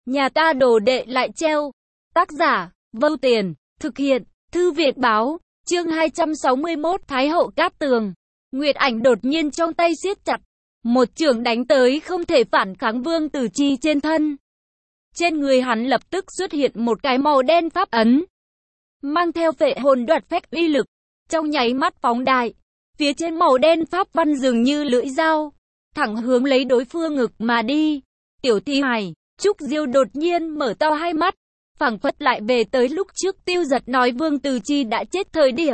Nhà ta đồ đệ lại treo. Tác giả, Vâu Tiền, thực hiện, Thư Viện Báo, chương 261 Thái hậu Cát Tường. Nguyệt Ảnh đột nhiên trong tay siết chặt. Một chưởng đánh tới không thể phản kháng Vương Tử Chi trên thân. Trên người hắn lập tức xuất hiện một cái màu đen pháp ấn. Mang theo phệ hồn đoạt phách uy lực. Trong nháy mắt phóng đại. Phía trên màu đen pháp văn dường như lưỡi dao. Thẳng hướng lấy đối phương ngực mà đi. Tiểu thi hài, Trúc Diêu đột nhiên mở to hai mắt. Phảng phất lại về tới lúc trước Tiêu Giật nói Vương Tử Chi đã chết thời điểm.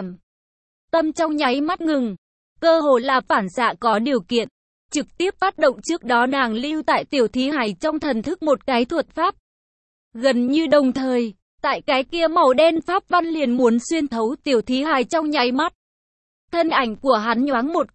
Tâm trong nháy mắt ngừng. Cơ hồ là phản xạ có điều kiện. Trực tiếp phát động trước đó nàng lưu tại tiểu thí hài trong thần thức một cái thuật pháp. Gần như đồng thời, tại cái kia màu đen pháp văn liền muốn xuyên thấu tiểu thí hài trong nháy mắt. Thân ảnh của hắn nhoáng một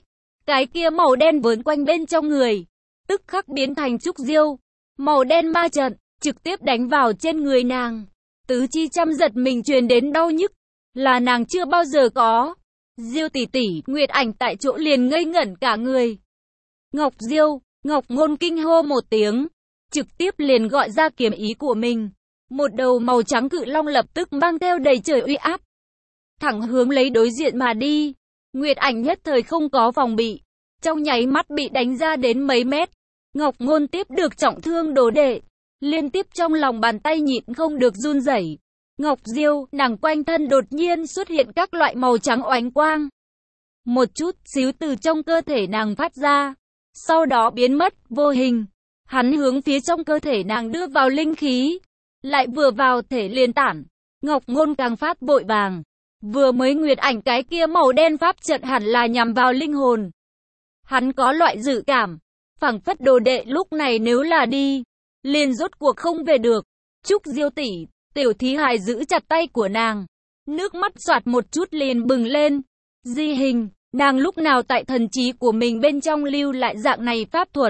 cái kia màu đen vớn quanh bên trong người, tức khắc biến thành Trúc Diêu. Màu đen ma trận, trực tiếp đánh vào trên người nàng. Tứ chi trăm giật mình truyền đến đau nhức, là nàng chưa bao giờ có. Diêu tỷ tỷ, Nguyệt Ảnh tại chỗ liền ngây ngẩn cả người. Ngọc Diêu, Ngọc Ngôn kinh hô một tiếng, trực tiếp liền gọi ra kiếm ý của mình. Một đầu màu trắng cự long lập tức mang theo đầy trời uy áp, thẳng hướng lấy đối diện mà đi. Nguyệt Ảnh nhất thời không có phòng bị, trong nháy mắt bị đánh ra đến mấy mét. Ngọc Ngôn tiếp được trọng thương đồ đệ, liên tiếp trong lòng bàn tay nhịn không được run rẩy. Ngọc Diêu, nàng quanh thân đột nhiên xuất hiện các loại màu trắng oánh quang. Một chút xíu từ trong cơ thể nàng phát ra, sau đó biến mất, vô hình. Hắn hướng phía trong cơ thể nàng đưa vào linh khí, lại vừa vào thể liền tản. Ngọc Ngôn càng phát vội vàng. Vừa mới Nguyệt Ảnh cái kia màu đen pháp trận hẳn là nhằm vào linh hồn. Hắn có loại dự cảm, phảng phất đồ đệ lúc này nếu là đi, liền rốt cuộc không về được. Trúc Diêu tỷ, tiểu thí hài giữ chặt tay của nàng, nước mắt xoạt một chút liền bừng lên. Di hình, nàng lúc nào tại thần trí của mình bên trong lưu lại dạng này pháp thuật.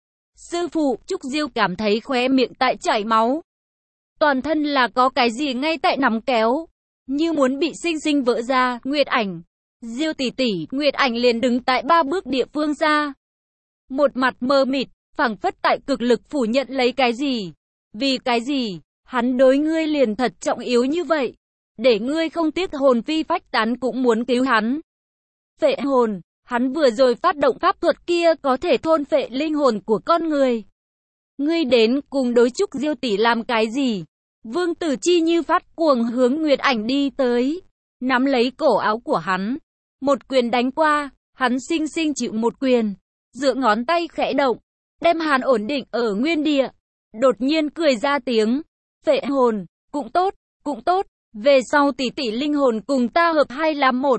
Sư phụ, Trúc Diêu cảm thấy khóe miệng tại chảy máu. Toàn thân là có cái gì ngay tại nắm kéo, như muốn bị sinh sinh vỡ ra. Nguyệt Ảnh, Diêu tỷ tỷ, Nguyệt Ảnh liền đứng tại 3 bước địa phương xa. Một mặt mờ mịt, phảng phất tại cực lực phủ nhận lấy cái gì. Vì cái gì, hắn đối ngươi liền thật trọng yếu như vậy. Để ngươi không tiếc hồn phi phách tán cũng muốn cứu hắn. Phệ hồn, hắn vừa rồi phát động pháp thuật kia có thể thôn phệ linh hồn của con người. Ngươi đến cùng đối Trúc Diêu tỷ làm cái gì? Vương Tử Chi như phát cuồng hướng Nguyệt Ảnh đi tới, nắm lấy cổ áo của hắn. Một quyền đánh qua, hắn sinh sinh chịu một quyền, dựa ngón tay khẽ động, đem hắn ổn định ở nguyên địa. Đột nhiên cười ra tiếng, phệ hồn, cũng tốt, về sau tỷ tỷ linh hồn cùng ta hợp hai làm một.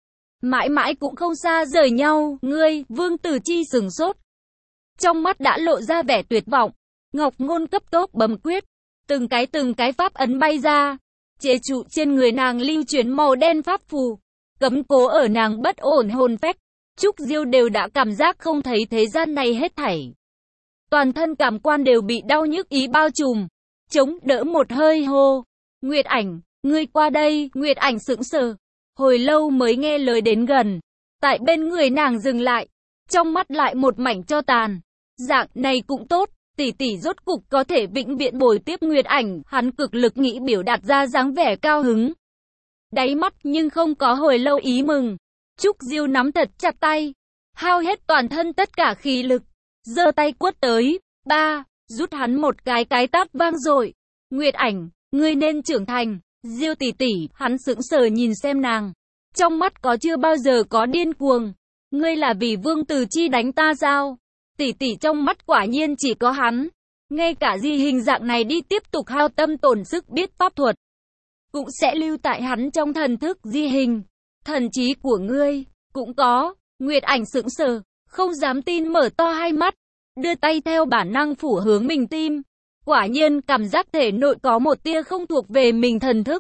Mãi mãi cũng không xa rời nhau, ngươi. Vương Tử Chi sửng sốt, trong mắt đã lộ ra vẻ tuyệt vọng. Ngọc Ngôn cấp tốc bấm quyết, từng cái pháp ấn bay ra, chế trụ trên người nàng lưu chuyển màu đen pháp phù, cấm cố ở nàng bất ổn hồn phách. Trúc Diêu đều đã cảm giác không thấy thế gian này hết thảy. Toàn thân cảm quan đều bị đau nhức ý bao trùm, chống đỡ một hơi hô. Nguyệt Ảnh, ngươi qua đây. Nguyệt Ảnh sững sờ, hồi lâu mới nghe lời đến gần. Tại bên người nàng dừng lại, trong mắt lại một mảnh tro tàn. Dạng này cũng tốt, tỷ tỷ rốt cục có thể vĩnh viễn bồi tiếp Nguyệt Ảnh. Hắn cực lực nghĩ biểu đạt ra dáng vẻ cao hứng, đáy mắt nhưng không có hồi lâu ý mừng. Trúc Diêu nắm thật chặt tay, hao hết toàn thân tất cả khí lực, giơ tay quất tới, rút hắn một cái tát vang dội. Nguyệt Ảnh, ngươi nên trưởng thành. Diêu tỷ tỷ, hắn sững sờ nhìn xem nàng, trong mắt có chưa bao giờ có điên cuồng. Ngươi là vì Vương Tử Chi đánh ta sao? Tỷ tỷ trong mắt quả nhiên chỉ có hắn. Ngay cả di hình dạng này đi tiếp tục hao tâm tổn sức biết pháp thuật, cũng sẽ lưu tại hắn trong thần thức di hình. Thần trí của ngươi, cũng có. Nguyệt Ảnh sững sờ, không dám tin mở to hai mắt, đưa tay theo bản năng phủ hướng mình tim. Quả nhiên cảm giác thể nội có một tia không thuộc về mình thần thức.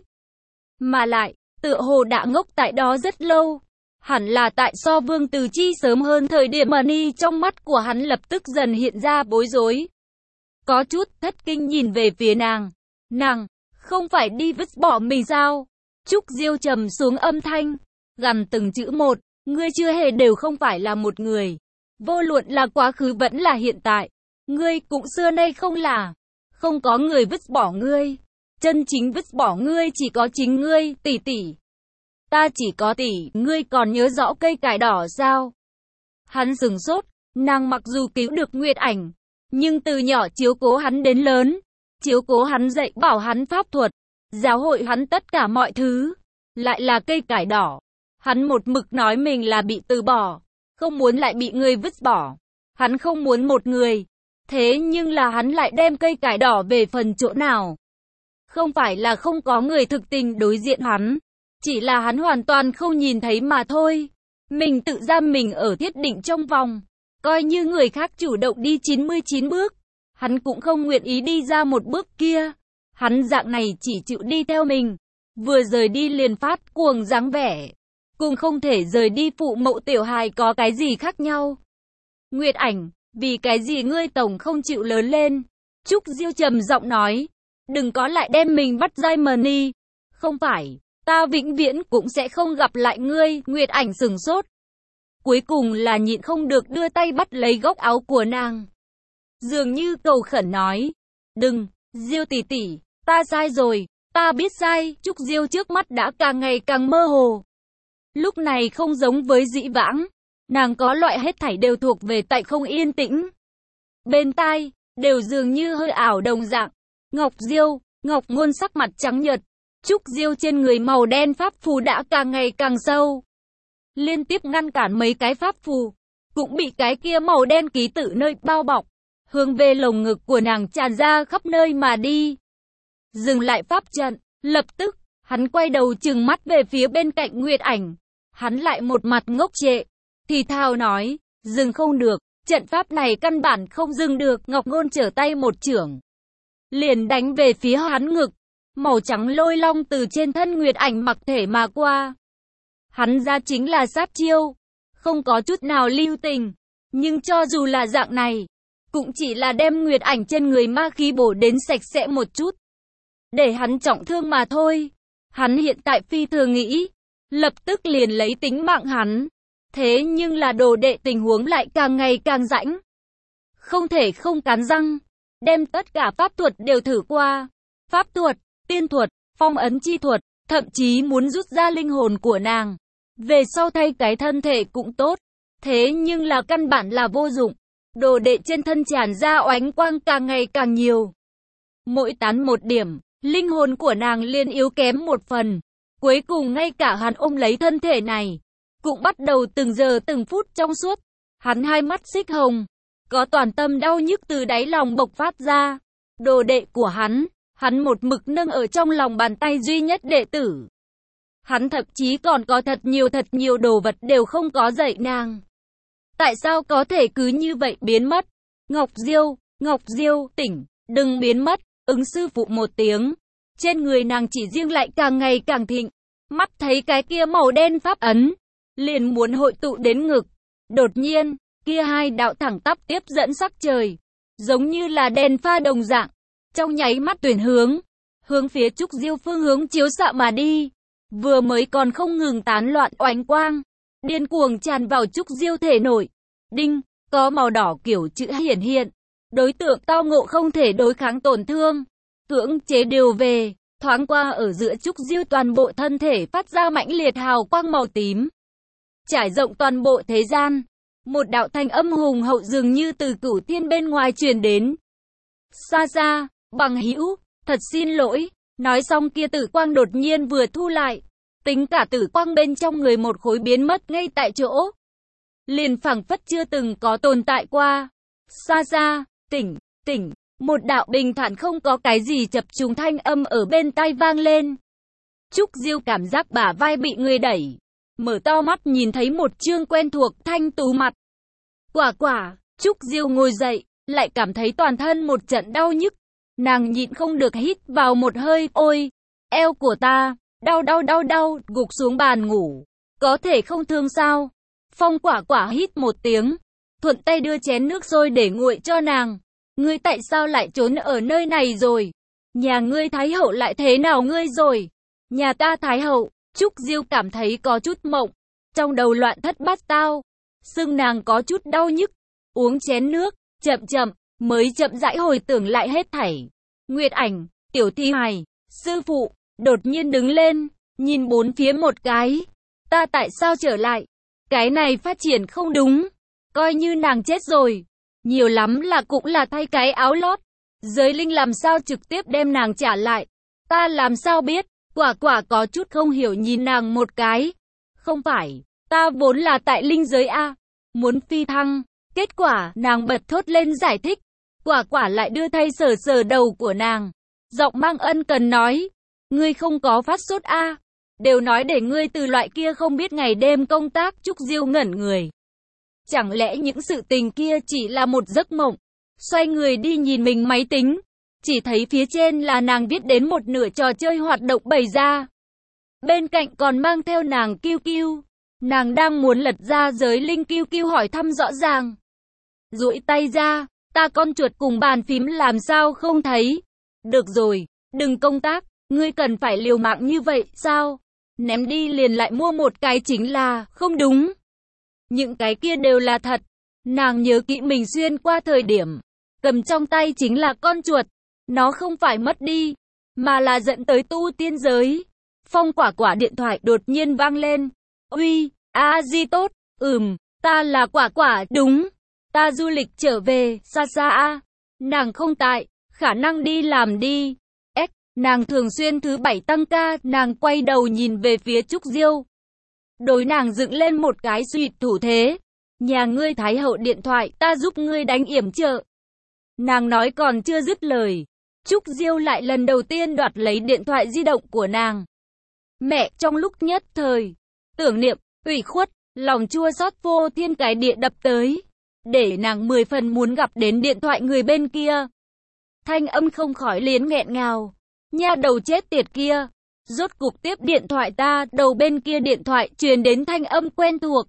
Mà lại, tựa hồ đã ngốc tại đó rất lâu. Hẳn là tại so Vương Tử Chi sớm hơn thời điểm mà ni trong mắt của hắn lập tức dần hiện ra bối rối. Có chút thất kinh nhìn về phía nàng. Nàng, không phải đi vứt bỏ mình sao? Trúc Diêu trầm xuống âm thanh, gằn từng chữ một. Ngươi chưa hề đều không phải là một người. Vô luận là quá khứ vẫn là hiện tại. Ngươi cũng xưa nay không là. Không có người vứt bỏ ngươi. Chân chính vứt bỏ ngươi chỉ có chính ngươi, tỷ tỷ. Ta chỉ có tỷ, ngươi còn nhớ rõ cây cải đỏ sao? Hắn sửng sốt, nàng mặc dù cứu được Nguyệt Ảnh, nhưng từ nhỏ chiếu cố hắn đến lớn, chiếu cố hắn dạy bảo hắn pháp thuật, giáo hội hắn tất cả mọi thứ, lại là cây cải đỏ. Hắn một mực nói mình là bị từ bỏ, không muốn lại bị người vứt bỏ. Hắn không muốn một người, thế nhưng là hắn lại đem cây cải đỏ về phần chỗ nào? Không phải là không có người thực tình đối diện hắn, chỉ là hắn hoàn toàn không nhìn thấy mà thôi. Mình tự giam mình ở thiết định trong vòng, coi như người khác chủ động đi 99 bước, hắn cũng không nguyện ý đi ra một bước kia. Hắn dạng này chỉ chịu đi theo mình, vừa rời đi liền phát cuồng dáng vẻ, cùng không thể rời đi phụ mẫu tiểu hài có cái gì khác nhau. Nguyệt Ảnh, vì cái gì ngươi tổng không chịu lớn lên? Trúc Diêu trầm giọng nói, đừng có lại đem mình bắt Diamond. Không phải, ta vĩnh viễn cũng sẽ không gặp lại ngươi. Nguyệt Ảnh sửng sốt, cuối cùng là nhịn không được đưa tay bắt lấy góc áo của nàng, dường như cầu khẩn nói, đừng, Diêu tỷ tỷ, ta sai rồi, ta biết sai. Trúc Diêu trước mắt đã càng ngày càng mơ hồ. Lúc này không giống với dĩ vãng, nàng có loại hết thảy đều thuộc về tại không yên tĩnh. Bên tai, đều dường như hơi ảo đồng dạng. Ngọc Diêu, Ngọc Ngôn sắc mặt trắng nhợt. Trúc Diêu trên người màu đen pháp phù đã càng ngày càng sâu, liên tiếp ngăn cản mấy cái pháp phù, cũng bị cái kia màu đen ký tự nơi bao bọc, hướng về lồng ngực của nàng tràn ra khắp nơi mà đi. Dừng lại pháp trận, lập tức, hắn quay đầu trừng mắt về phía bên cạnh Nguyệt Ảnh. Hắn lại một mặt ngốc trệ, thì thào nói, dừng không được, trận pháp này căn bản không dừng được. Ngọc Ngôn trở tay một chưởng, liền đánh về phía hắn ngực. Màu trắng lôi long từ trên thân Nguyệt Ảnh mặc thể mà qua. Hắn ra chính là sát chiêu, không có chút nào lưu tình. Nhưng cho dù là dạng này, cũng chỉ là đem Nguyệt Ảnh trên người ma khí bổ đến sạch sẽ một chút, để hắn trọng thương mà thôi. Hắn hiện tại phi thường nghĩ, lập tức liền lấy tính mạng hắn. Thế nhưng là đồ đệ tình huống lại càng ngày càng rãnh. Không thể không cắn răng, đem tất cả pháp thuật đều thử qua. Pháp thuật, tiên thuật, phong ấn chi thuật, thậm chí muốn rút ra linh hồn của nàng, về sau thay cái thân thể cũng tốt. Thế nhưng là căn bản là vô dụng. Đồ đệ trên thân tràn ra oánh quang càng ngày càng nhiều. Mỗi tán một điểm, linh hồn của nàng liền yếu kém một phần. Cuối cùng ngay cả hắn ôm lấy thân thể này, cũng bắt đầu từng giờ từng phút trong suốt. Hắn hai mắt xích hồng, có toàn tâm đau nhức từ đáy lòng bộc phát ra. Đồ đệ của hắn một mực nâng ở trong lòng bàn tay duy nhất đệ tử. Hắn thậm chí còn có thật nhiều đồ vật đều không có dạy nàng. Tại sao có thể cứ như vậy biến mất? Ngọc Diêu, tỉnh, đừng biến mất. Ứng sư phụ một tiếng. Trên người nàng chỉ riêng lại càng ngày càng thịnh. Mắt thấy cái kia màu đen pháp ấn, liền muốn hội tụ đến ngực. Đột nhiên, kia hai đạo thẳng tắp tiếp dẫn sắc trời, giống như là đèn pha đồng dạng, trong nháy mắt tuyển hướng phía Trúc Diêu phương hướng chiếu xạ mà đi. Vừa mới còn không ngừng tán loạn oánh quang, điên cuồng tràn vào Trúc Diêu thể nội. Đinh, có màu đỏ kiểu chữ hiển hiện. Đối tượng tao ngộ không thể đối kháng tổn thương, cưỡng chế điều về. Thoáng qua ở giữa Trúc Diêu toàn bộ thân thể phát ra mãnh liệt hào quang màu tím, trải rộng toàn bộ thế gian. Một đạo thanh âm hùng hậu dường như từ cửu thiên bên ngoài truyền đến. Xa xa, bằng hữu, thật xin lỗi. Nói xong kia tử quang đột nhiên vừa thu lại, tính cả tử quang bên trong người một khối biến mất ngay tại chỗ, liền phảng phất chưa từng có tồn tại qua. Xa xa, tỉnh, một đạo bình thản không có cái gì chập trùng thanh âm ở bên tai vang lên. Trúc Diêu cảm giác bả vai bị người đẩy, mở to mắt nhìn thấy một trương quen thuộc thanh tú mặt. Quả, Trúc Diêu ngồi dậy, lại cảm thấy toàn thân một trận đau nhức. Nàng nhịn không được hít vào một hơi, ôi, eo của ta, đau, gục xuống bàn ngủ. Có thể không thương sao? Phong Quả hít một tiếng, thuận tay đưa chén nước sôi để nguội cho nàng. Ngươi tại sao lại trốn ở nơi này rồi? Nhà ngươi Thái Hậu lại thế nào ngươi rồi? Nhà ta Thái Hậu, Trúc Diêu cảm thấy có chút mộng, trong đầu loạn thất bát tao, xương nàng có chút đau nhức, uống chén nước, chậm, mới chậm rãi hồi tưởng lại hết thảy. Nguyệt Ảnh, Tiểu Thi Hài, sư phụ, đột nhiên đứng lên, nhìn bốn phía một cái. Ta tại sao trở lại? Cái này phát triển không đúng. Coi như nàng chết rồi. Nhiều lắm là cũng là thay cái áo lót. Giới linh làm sao trực tiếp đem nàng trả lại? Ta làm sao biết? Quả quả có chút không hiểu nhìn nàng một cái. Không phải, ta vốn là tại linh giới A. Muốn phi thăng. Kết quả nàng bật thốt lên giải thích. Quả quả lại đưa tay sờ sờ đầu của nàng. Giọng mang ân cần nói. Ngươi không có phát sốt A. Đều nói để ngươi từ loại kia không biết ngày đêm công tác. Trúc Diêu ngẩn người. Chẳng lẽ những sự tình kia chỉ là một giấc mộng? Xoay người đi nhìn mình máy tính. Chỉ thấy phía trên là nàng viết đến một nửa trò chơi hoạt động bày ra. Bên cạnh còn mang theo nàng Kiêu Kiêu. Nàng đang muốn lật ra giới linh. Kiêu Kiêu hỏi thăm rõ ràng. Duỗi tay ra, ta con chuột cùng bàn phím làm sao không thấy? Được rồi, đừng công tác, ngươi cần phải liều mạng như vậy sao? Ném đi liền lại mua một cái chính là không đúng. Những cái kia đều là thật. Nàng nhớ kỹ mình xuyên qua thời điểm cầm trong tay chính là con chuột. Nó không phải mất đi, mà là dẫn tới tu tiên giới. Phong Quả Quả điện thoại đột nhiên vang lên. Uy, Di tốt, ta là Quả Quả, đúng. Ta du lịch trở về, xa xa a. Nàng không tại, khả năng đi làm đi. Nàng thường xuyên thứ bảy tăng ca, nàng quay đầu nhìn về phía Trúc Diêu. Đối nàng dựng lên một cái suỵt thủ thế. Nhà ngươi Thái hậu điện thoại, ta giúp ngươi đánh yểm trợ. Nàng nói còn chưa dứt lời. Trúc Diêu lại lần đầu tiên đoạt lấy điện thoại di động của nàng. Mẹ trong lúc nhất thời, tưởng niệm, ủy khuất, lòng chua xót vô thiên cái địa đập tới. Để nàng 10 phần muốn gặp đến điện thoại người bên kia. Thanh âm không khỏi liến nghẹn ngào. Nha đầu chết tiệt kia. Rốt cục tiếp điện thoại ta, đầu bên kia điện thoại truyền đến thanh âm quen thuộc.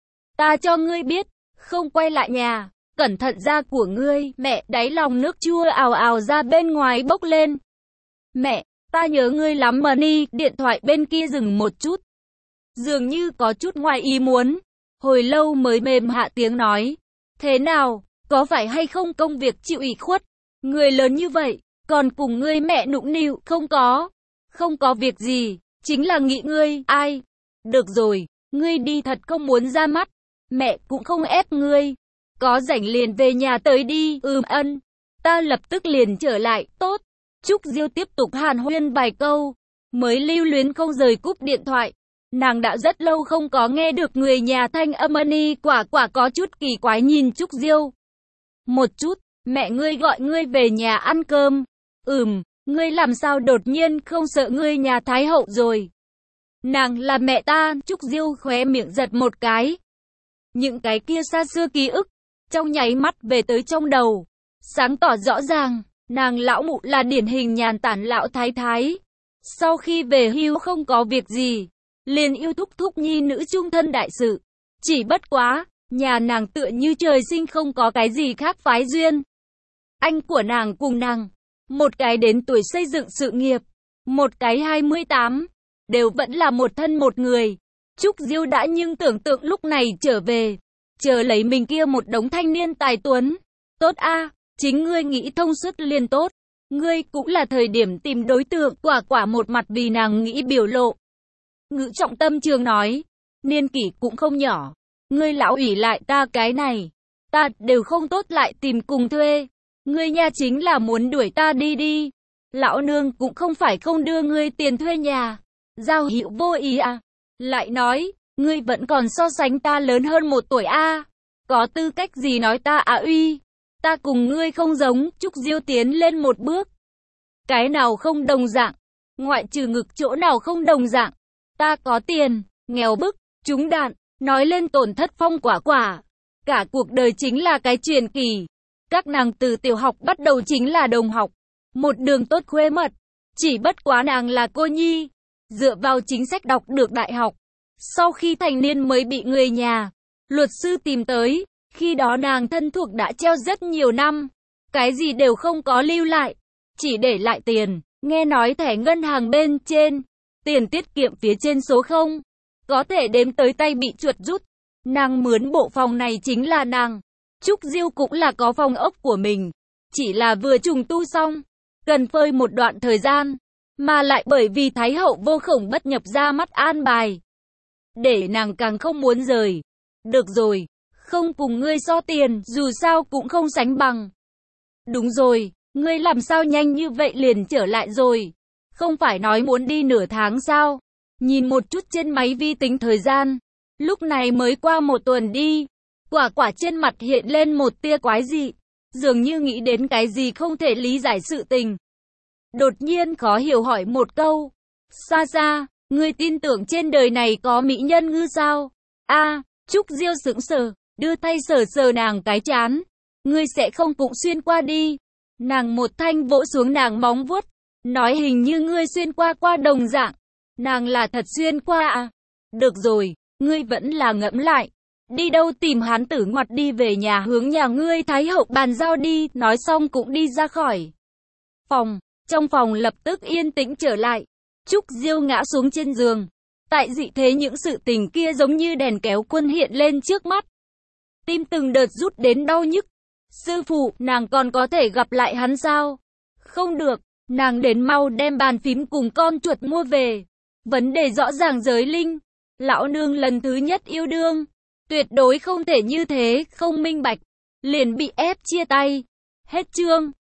Ta cho ngươi biết, không quay lại nhà, cẩn thận da của ngươi. Mẹ, đáy lòng nước chua ào ào ra bên ngoài bốc lên. Mẹ, ta nhớ ngươi lắm mà ni. Điện thoại bên kia dừng một chút. Dường như có chút ngoài ý muốn. Hồi lâu mới mềm hạ tiếng nói. Thế nào, có phải hay không công việc chịu ủy khuất? Người lớn như vậy, còn cùng ngươi mẹ nũng nịu, không có việc gì, chính là nghĩ ngươi, ai? Được rồi, ngươi đi thật không muốn ra mắt, mẹ cũng không ép ngươi, có rảnh liền về nhà tới đi, ân, ta lập tức liền trở lại, tốt. Trúc Diêu tiếp tục hàn huyên vài câu, mới lưu luyến không rời cúp điện thoại. Nàng đã rất lâu không có nghe được người nhà thanh âm. Quả Quả có chút kỳ quái nhìn Trúc Diêu. Một chút, mẹ ngươi gọi ngươi về nhà ăn cơm. Ngươi làm sao đột nhiên không sợ ngươi nhà Thái hậu rồi? Nàng là mẹ ta. Trúc Diêu khóe miệng giật một cái. Những cái kia xa xưa ký ức, trong nháy mắt về tới trong đầu. Sáng tỏ rõ ràng, nàng lão mụ là điển hình nhàn tản lão thái thái. Sau khi về hưu không có việc gì, liền yêu thúc thúc nhi nữ trung thân đại sự. Chỉ bất quá, nhà nàng tựa như trời sinh không có cái gì khác phái duyên. Anh của nàng cùng nàng, một cái đến tuổi xây dựng sự nghiệp, một cái 28, đều vẫn là một thân một người. Trúc Diêu đã nhưng tưởng tượng lúc này trở về, chờ lấy mình kia một đống thanh niên tài tuấn. Tốt a, chính ngươi nghĩ thông suốt liền tốt. Ngươi cũng là thời điểm tìm đối tượng. Quả Quả một mặt vì nàng nghĩ biểu lộ. Ngữ trọng tâm trường nói, niên kỷ cũng không nhỏ, ngươi lão ủy lại ta cái này, ta đều không tốt lại tìm cùng thuê, ngươi nha chính là muốn đuổi ta đi. Lão nương cũng không phải không đưa ngươi tiền thuê nhà, giao hữu vô ý à. Lại nói, ngươi vẫn còn so sánh ta lớn hơn 1 tuổi a, có tư cách gì nói ta uy, ta cùng ngươi không giống. Trúc Diêu tiến lên một bước. Cái nào không đồng dạng, ngoại trừ ngực chỗ nào không đồng dạng. Ta có tiền, nghèo bức, trúng đạn, nói lên tổn thất Phong Quả Quả. Cả cuộc đời chính là cái truyền kỳ. Các nàng từ tiểu học bắt đầu chính là đồng học. Một đường tốt khuê mật. Chỉ bất quá nàng là cô nhi. Dựa vào chính sách đọc được đại học. Sau khi thành niên mới bị người nhà, luật sư tìm tới. Khi đó nàng thân thuộc đã treo rất nhiều năm. Cái gì đều không có lưu lại. Chỉ để lại tiền. Nghe nói thẻ ngân hàng bên trên, tiền tiết kiệm phía trên số 0, có thể đếm tới tay bị chuột rút. Nàng mướn bộ phòng này chính là nàng. Trúc Diêu cũng là có phòng ốc của mình, chỉ là vừa trùng tu xong. cần phơi một đoạn thời gian, mà lại bởi vì Thái hậu vô khổng bất nhập ra mắt an bài, để nàng càng không muốn rời. Được rồi, không cùng ngươi so tiền, dù sao cũng không sánh bằng. Đúng rồi, ngươi làm sao nhanh như vậy liền trở lại rồi? Không phải nói muốn đi nửa tháng sao? Nhìn một chút trên máy vi tính thời gian, lúc này mới qua 1 tuần đi. Quả quả trên mặt hiện lên một tia quái dị, dường như nghĩ đến cái gì không thể lý giải sự tình. Đột nhiên khó hiểu hỏi một câu. Xa xa, ngươi tin tưởng trên đời này có mỹ nhân ngư sao? A, Trúc Diêu sững sờ, đưa tay sờ sờ nàng cái trán. Ngươi sẽ không cũng xuyên qua đi. Nàng một thanh vỗ xuống nàng móng vuốt, nói hình như ngươi xuyên qua đồng dạng. Nàng là thật xuyên qua à? Được rồi, ngươi vẫn là ngẫm lại. Đi đâu tìm hán tử ngoặt đi về nhà hướng nhà ngươi Thái hậu bàn giao đi, nói xong cũng đi ra khỏi phòng. Trong phòng lập tức yên tĩnh trở lại. Trúc Diêu ngã xuống trên giường. Tại dị thế những sự tình kia giống như đèn kéo quân hiện lên trước mắt. Tim từng đợt rút đến đau nhức. Sư phụ, nàng còn có thể gặp lại hắn sao? Không được, nàng đến mau đem bàn phím cùng con chuột mua về. Vấn đề rõ ràng giới linh. Lão nương lần thứ nhất yêu đương. Tuyệt đối không thể như thế, không minh bạch. Liền bị ép chia tay. Hết chương.